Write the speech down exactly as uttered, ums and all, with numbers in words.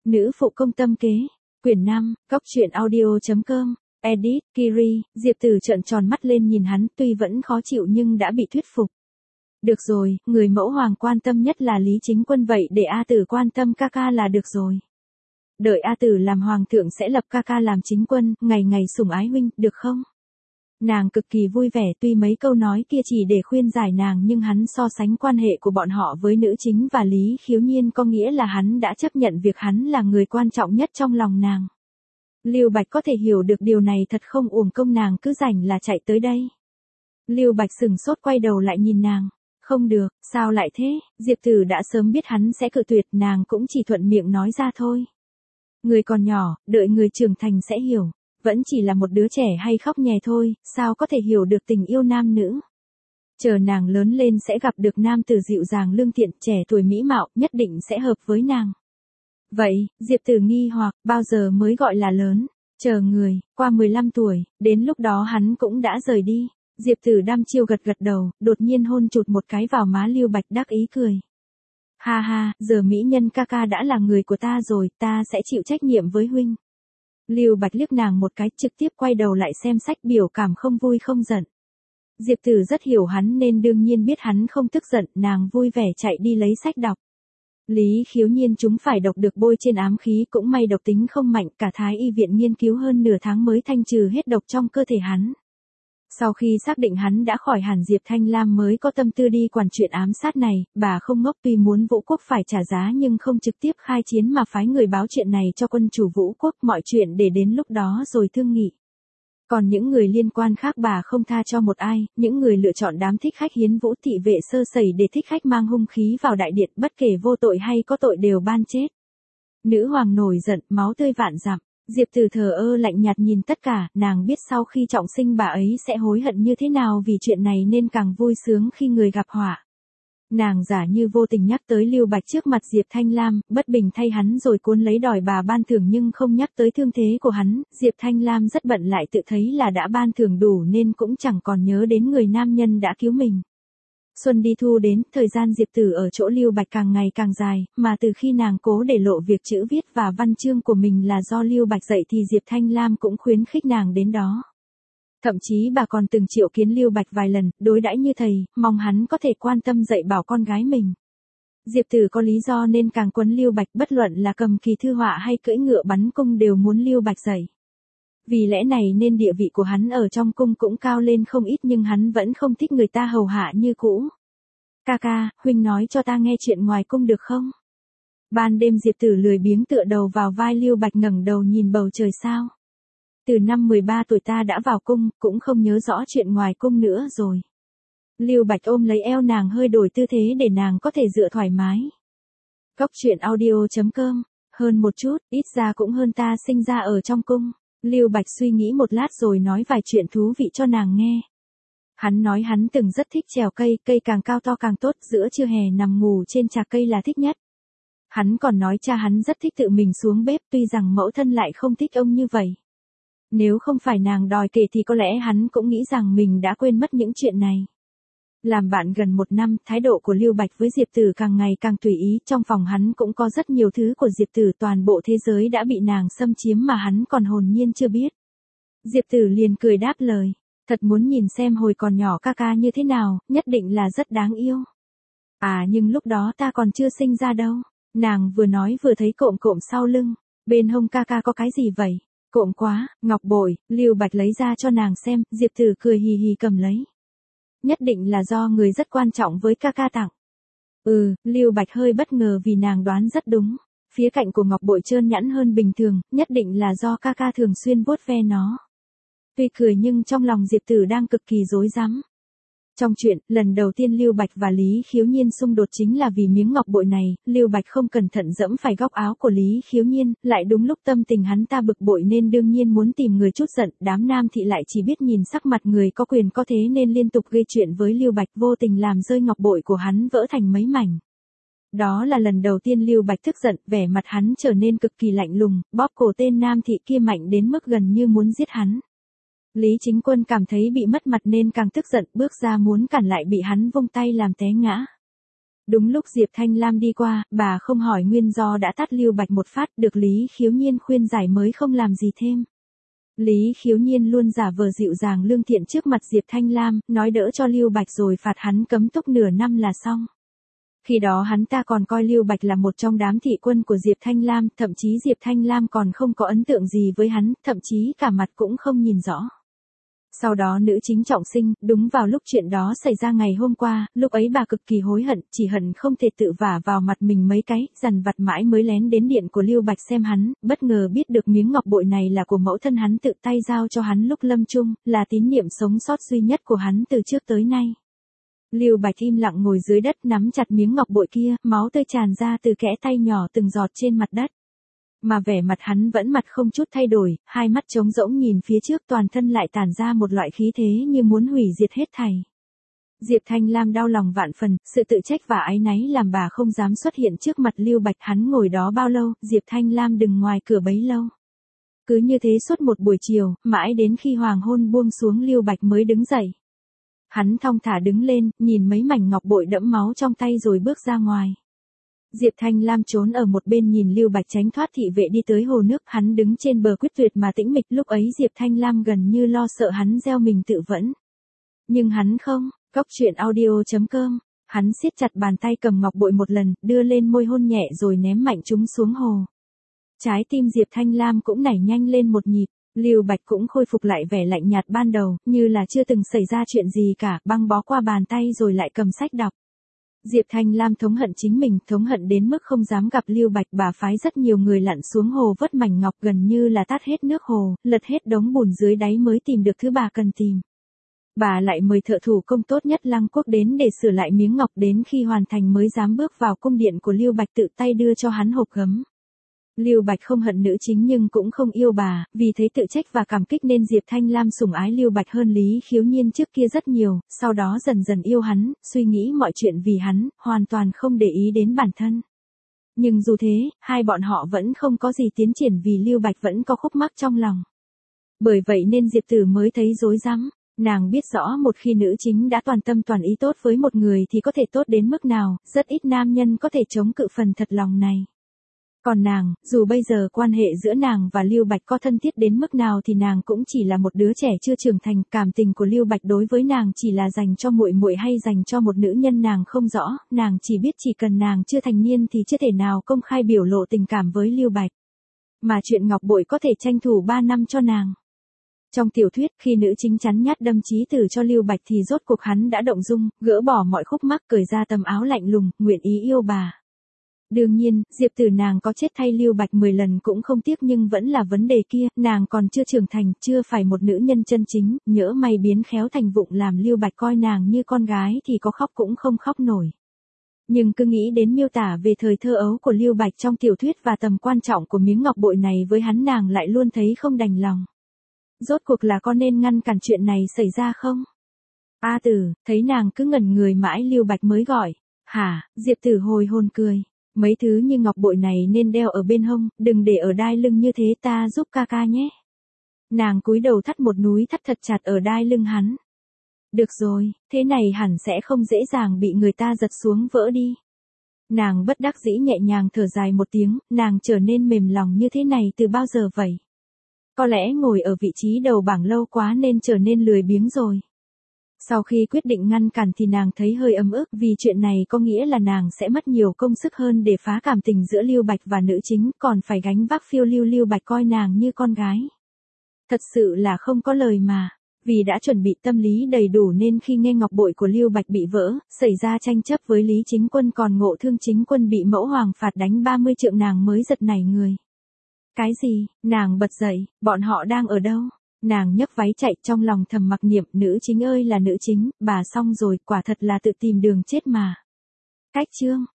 Nữ phụ công tâm kế. Quyển năm, Cóc truyện audio.com. Edit, Kiri. Diệp Tử trợn tròn mắt lên nhìn hắn, tuy vẫn khó chịu nhưng đã bị thuyết phục. Được rồi, người mẫu hoàng quan tâm nhất là Lý Chính Quân, vậy để A Tử quan tâm ca ca là được rồi. Đợi A Tử làm hoàng thượng sẽ lập ca ca làm chính quân, ngày ngày sủng ái huynh, được không? Nàng cực kỳ vui vẻ, tuy mấy câu nói kia chỉ để khuyên giải nàng nhưng hắn so sánh quan hệ của bọn họ với nữ chính và Lý Khiếu Nhiên có nghĩa là hắn đã chấp nhận việc hắn là người quan trọng nhất trong lòng nàng. Lưu Bạch có thể hiểu được điều này thật không uổng công nàng cứ rảnh là chạy tới đây. Lưu Bạch sừng sốt quay đầu lại nhìn nàng. Không được, sao lại thế? Diệp Tử đã sớm biết hắn sẽ cự tuyệt, nàng cũng chỉ thuận miệng nói ra thôi. Người còn nhỏ, đợi người trưởng thành sẽ hiểu. Vẫn chỉ là một đứa trẻ hay khóc nhè thôi, sao có thể hiểu được tình yêu nam nữ. Chờ nàng lớn lên sẽ gặp được nam tử dịu dàng lương thiện, trẻ tuổi mỹ mạo, nhất định sẽ hợp với nàng. Vậy, Diệp Tử nghi hoặc, bao giờ mới gọi là lớn? Chờ người, qua mười lăm tuổi, đến lúc đó hắn cũng đã rời đi. Diệp Tử đăm chiêu gật gật đầu, đột nhiên hôn chụt một cái vào má Lưu Bạch đắc ý cười. Ha ha, giờ mỹ nhân ca ca đã là người của ta rồi, ta sẽ chịu trách nhiệm với huynh. Lưu Bạch liếc nàng một cái, trực tiếp quay đầu lại xem sách, biểu cảm không vui không giận. Diệp Tử rất hiểu hắn nên đương nhiên biết hắn không tức giận, nàng vui vẻ chạy đi lấy sách đọc. Lý Khiếu Nhiên chúng phải độc được bôi trên ám khí, cũng may độc tính không mạnh, cả Thái y viện nghiên cứu hơn nửa tháng mới thanh trừ hết độc trong cơ thể hắn. Sau khi xác định hắn đã khỏi hẳn, Diệp Thanh Lam mới có tâm tư đi quản chuyện ám sát này, bà không ngốc, tuy muốn Vũ Quốc phải trả giá nhưng không trực tiếp khai chiến mà phái người báo chuyện này cho quân chủ Vũ Quốc, mọi chuyện để đến lúc đó rồi thương nghị. Còn những người liên quan khác bà không tha cho một ai, những người lựa chọn đám thích khách hiến vũ thị vệ sơ sẩy để thích khách mang hung khí vào đại điện, bất kể vô tội hay có tội đều ban chết. Nữ hoàng nổi giận, máu tươi vạn dặm. Diệp Tử thờ ơ lạnh nhạt nhìn tất cả, nàng biết sau khi trọng sinh bà ấy sẽ hối hận như thế nào vì chuyện này nên càng vui sướng khi người gặp họa. Nàng giả như vô tình nhắc tới Lưu Bạch trước mặt Diệp Thanh Lam, bất bình thay hắn rồi cuốn lấy đòi bà ban thưởng nhưng không nhắc tới thương thế của hắn. Diệp Thanh Lam rất bận, lại tự thấy là đã ban thưởng đủ nên cũng chẳng còn nhớ đến người nam nhân đã cứu mình. Xuân đi thu đến, thời gian Diệp Tử ở chỗ Lưu Bạch càng ngày càng dài, mà từ khi nàng cố để lộ việc chữ viết và văn chương của mình là do Lưu Bạch dạy thì Diệp Thanh Lam cũng khuyến khích nàng đến đó. Thậm chí bà còn từng triệu kiến Lưu Bạch vài lần, đối đãi như thầy, mong hắn có thể quan tâm dạy bảo con gái mình. Diệp Tử có lý do nên càng quấn Lưu Bạch, bất luận là cầm kỳ thư họa hay cưỡi ngựa bắn cung đều muốn Lưu Bạch dạy. Vì lẽ này nên địa vị của hắn ở trong cung cũng cao lên không ít, nhưng hắn vẫn không thích người ta hầu hạ như cũ. Ca ca, huynh nói cho ta nghe chuyện ngoài cung được không? Ban đêm Diệp Tử lười biếng tựa đầu vào vai Lưu Bạch, ngẩng đầu nhìn bầu trời sao. Từ năm mười ba tuổi ta đã vào cung, cũng không nhớ rõ chuyện ngoài cung nữa rồi. Lưu Bạch ôm lấy eo nàng, hơi đổi tư thế để nàng có thể dựa thoải mái. Cóc truyện audio.com. Hơn một chút, ít ra cũng hơn ta sinh ra ở trong cung. Lưu Bạch suy nghĩ một lát rồi nói vài chuyện thú vị cho nàng nghe. Hắn nói hắn từng rất thích trèo cây, cây càng cao to càng tốt, giữa trưa hè nằm ngủ trên trạc cây là thích nhất. Hắn còn nói cha hắn rất thích tự mình xuống bếp, tuy rằng mẫu thân lại không thích ông như vậy. Nếu không phải nàng đòi kể thì có lẽ hắn cũng nghĩ rằng mình đã quên mất những chuyện này. Làm bạn gần một năm, thái độ của Lưu Bạch với Diệp Tử càng ngày càng tùy ý, trong phòng hắn cũng có rất nhiều thứ của Diệp Tử, toàn bộ thế giới đã bị nàng xâm chiếm mà hắn còn hồn nhiên chưa biết. Diệp Tử liền cười đáp lời, thật muốn nhìn xem hồi còn nhỏ ca ca như thế nào, nhất định là rất đáng yêu. À nhưng lúc đó ta còn chưa sinh ra đâu. Nàng vừa nói vừa thấy cộm cộm sau lưng, bên hông ca ca có cái gì vậy? Cộm quá, ngọc bội. Lưu Bạch lấy ra cho nàng xem, Diệp Tử cười hì hì cầm lấy. Nhất định là do người rất quan trọng với ca ca tặng. Ừ, Lưu Bạch hơi bất ngờ vì nàng đoán rất đúng. Phía cạnh của ngọc bội trơn nhẵn hơn bình thường, nhất định là do ca ca thường xuyên vuốt ve nó. Tuy cười nhưng trong lòng Diệp Tử đang cực kỳ rối rắm. Trong chuyện, lần đầu tiên Lưu Bạch và Lý Khiếu Nhiên xung đột chính là vì miếng ngọc bội này, Lưu Bạch không cẩn thận dẫm phải góc áo của Lý Khiếu Nhiên, lại đúng lúc tâm tình hắn ta bực bội nên đương nhiên muốn tìm người chút giận, đám nam thị lại chỉ biết nhìn sắc mặt người có quyền có thế nên liên tục gây chuyện với Lưu Bạch, vô tình làm rơi ngọc bội của hắn vỡ thành mấy mảnh. Đó là lần đầu tiên Lưu Bạch tức giận, vẻ mặt hắn trở nên cực kỳ lạnh lùng, bóp cổ tên nam thị kia mạnh đến mức gần như muốn giết hắn. Lý Chính Quân cảm thấy bị mất mặt nên càng tức giận, bước ra muốn cản lại bị hắn vung tay làm té ngã. Đúng lúc Diệp Thanh Lam đi qua, bà không hỏi nguyên do đã tát Lưu Bạch một phát, được Lý Khiếu Nhiên khuyên giải mới không làm gì thêm. Lý Khiếu Nhiên luôn giả vờ dịu dàng lương thiện trước mặt Diệp Thanh Lam, nói đỡ cho Lưu Bạch rồi phạt hắn cấm túc nửa năm là xong. Khi đó hắn ta còn coi Lưu Bạch là một trong đám thị quân của Diệp Thanh Lam, thậm chí Diệp Thanh Lam còn không có ấn tượng gì với hắn, thậm chí cả mặt cũng không nhìn rõ. Sau đó nữ chính trọng sinh, đúng vào lúc chuyện đó xảy ra ngày hôm qua, lúc ấy bà cực kỳ hối hận, chỉ hận không thể tự vả vào mặt mình mấy cái, dằn vặt mãi mới lén đến điện của Lưu Bạch xem hắn, bất ngờ biết được miếng ngọc bội này là của mẫu thân hắn tự tay giao cho hắn lúc lâm chung, là tín niệm sống sót duy nhất của hắn từ trước tới nay. Lưu Bạch im lặng ngồi dưới đất nắm chặt miếng ngọc bội kia, máu tươi tràn ra từ kẽ tay nhỏ từng giọt trên mặt đất. Mà vẻ mặt hắn vẫn mặt không chút thay đổi, hai mắt trống rỗng nhìn phía trước, toàn thân lại tản ra một loại khí thế như muốn hủy diệt hết thảy. Diệp Thanh Lam đau lòng vạn phần, sự tự trách và áy náy làm bà không dám xuất hiện trước mặt Lưu Bạch. Hắn ngồi đó bao lâu, Diệp Thanh Lam đứng ngoài cửa bấy lâu. Cứ như thế suốt một buổi chiều, mãi đến khi hoàng hôn buông xuống Lưu Bạch mới đứng dậy. Hắn thong thả đứng lên, nhìn mấy mảnh ngọc bội đẫm máu trong tay rồi bước ra ngoài. Diệp Thanh Lam trốn ở một bên nhìn Lưu Bạch tránh thoát thị vệ đi tới hồ nước, hắn đứng trên bờ quyết tuyệt mà tĩnh mịch, lúc ấy Diệp Thanh Lam gần như lo sợ hắn gieo mình tự vẫn. Nhưng hắn không, Cóc Truyện Audio chấm com, hắn siết chặt bàn tay cầm ngọc bội một lần, đưa lên môi hôn nhẹ rồi ném mạnh chúng xuống hồ. Trái tim Diệp Thanh Lam cũng nảy nhanh lên một nhịp. Lưu Bạch cũng khôi phục lại vẻ lạnh nhạt ban đầu, như là chưa từng xảy ra chuyện gì cả, băng bó qua bàn tay rồi lại cầm sách đọc. Diệp Thanh Lam thống hận chính mình, thống hận đến mức không dám gặp Lưu Bạch. Bà phái rất nhiều người lặn xuống hồ vớt mảnh ngọc, gần như là tát hết nước hồ, lật hết đống bùn dưới đáy mới tìm được thứ bà cần tìm. Bà lại mời thợ thủ công tốt nhất Lăng Quốc đến để sửa lại miếng ngọc, đến khi hoàn thành mới dám bước vào cung điện của Lưu Bạch tự tay đưa cho hắn hộp gấm. Lưu Bạch không hận nữ chính nhưng cũng không yêu bà, vì thấy tự trách và cảm kích nên Diệp Thanh Lam sủng ái Lưu Bạch hơn Lý Khiếu Nhiên trước kia rất nhiều, sau đó dần dần yêu hắn, suy nghĩ mọi chuyện vì hắn, hoàn toàn không để ý đến bản thân. Nhưng dù thế, hai bọn họ vẫn không có gì tiến triển vì Lưu Bạch vẫn có khúc mắc trong lòng. Bởi vậy nên Diệp Tử mới thấy rối rắm. Nàng biết rõ một khi nữ chính đã toàn tâm toàn ý tốt với một người thì có thể tốt đến mức nào, rất ít nam nhân có thể chống cự phần thật lòng này. Còn nàng, dù bây giờ quan hệ giữa nàng và Lưu Bạch có thân thiết đến mức nào thì nàng cũng chỉ là một đứa trẻ chưa trưởng thành, cảm tình của Lưu Bạch đối với nàng chỉ là dành cho muội muội hay dành cho một nữ nhân nàng không rõ, nàng chỉ biết chỉ cần nàng chưa thành niên thì chưa thể nào công khai biểu lộ tình cảm với Lưu Bạch. Mà chuyện ngọc bội có thể tranh thủ ba năm cho nàng. Trong tiểu thuyết, khi nữ chính chắn nhát đâm chí tử cho Lưu Bạch thì rốt cuộc hắn đã động dung, gỡ bỏ mọi khúc mắc, cởi ra tấm áo lạnh lùng, nguyện ý yêu bà. Đương nhiên, Diệp Tử nàng có chết thay Lưu Bạch mười lần cũng không tiếc, nhưng vẫn là vấn đề kia, nàng còn chưa trưởng thành, chưa phải một nữ nhân chân chính, nhỡ may biến khéo thành vụng làm Lưu Bạch coi nàng như con gái thì có khóc cũng không khóc nổi. Nhưng cứ nghĩ đến miêu tả về thời thơ ấu của Lưu Bạch trong tiểu thuyết và tầm quan trọng của miếng ngọc bội này với hắn, nàng lại luôn thấy không đành lòng. Rốt cuộc là có nên ngăn cản chuyện này xảy ra không? A Tử, thấy nàng cứ ngẩn người mãi Lưu Bạch mới gọi. Hả? Diệp Tử hồi hồn cười. Mấy thứ như ngọc bội này nên đeo ở bên hông, đừng để ở đai lưng như thế, ta giúp ca ca nhé. Nàng cúi đầu thắt một núi thắt thật chặt ở đai lưng hắn. Được rồi, thế này hẳn sẽ không dễ dàng bị người ta giật xuống vỡ đi. Nàng bất đắc dĩ nhẹ nhàng thở dài một tiếng, nàng trở nên mềm lòng như thế này từ bao giờ vậy? Có lẽ ngồi ở vị trí đầu bảng lâu quá nên trở nên lười biếng rồi. Sau khi quyết định ngăn cản thì nàng thấy hơi ấm ức, vì chuyện này có nghĩa là nàng sẽ mất nhiều công sức hơn để phá cảm tình giữa Lưu Bạch và nữ chính, còn phải gánh vác phiêu lưu Lưu Bạch coi nàng như con gái. Thật sự là không có lời mà. Vì đã chuẩn bị tâm lý đầy đủ nên khi nghe ngọc bội của Lưu Bạch bị vỡ, xảy ra tranh chấp với Lý Chính Quân, còn Ngộ Thương Chính Quân bị mẫu hoàng phạt đánh ba mươi trượng, nàng mới giật nảy người. Cái gì? Nàng bật dậy, bọn họ đang ở đâu? Nàng nhấc váy chạy, trong lòng thầm mặc niệm, nữ chính ơi là nữ chính, bà xong rồi, quả thật là tự tìm đường chết mà. Cách chương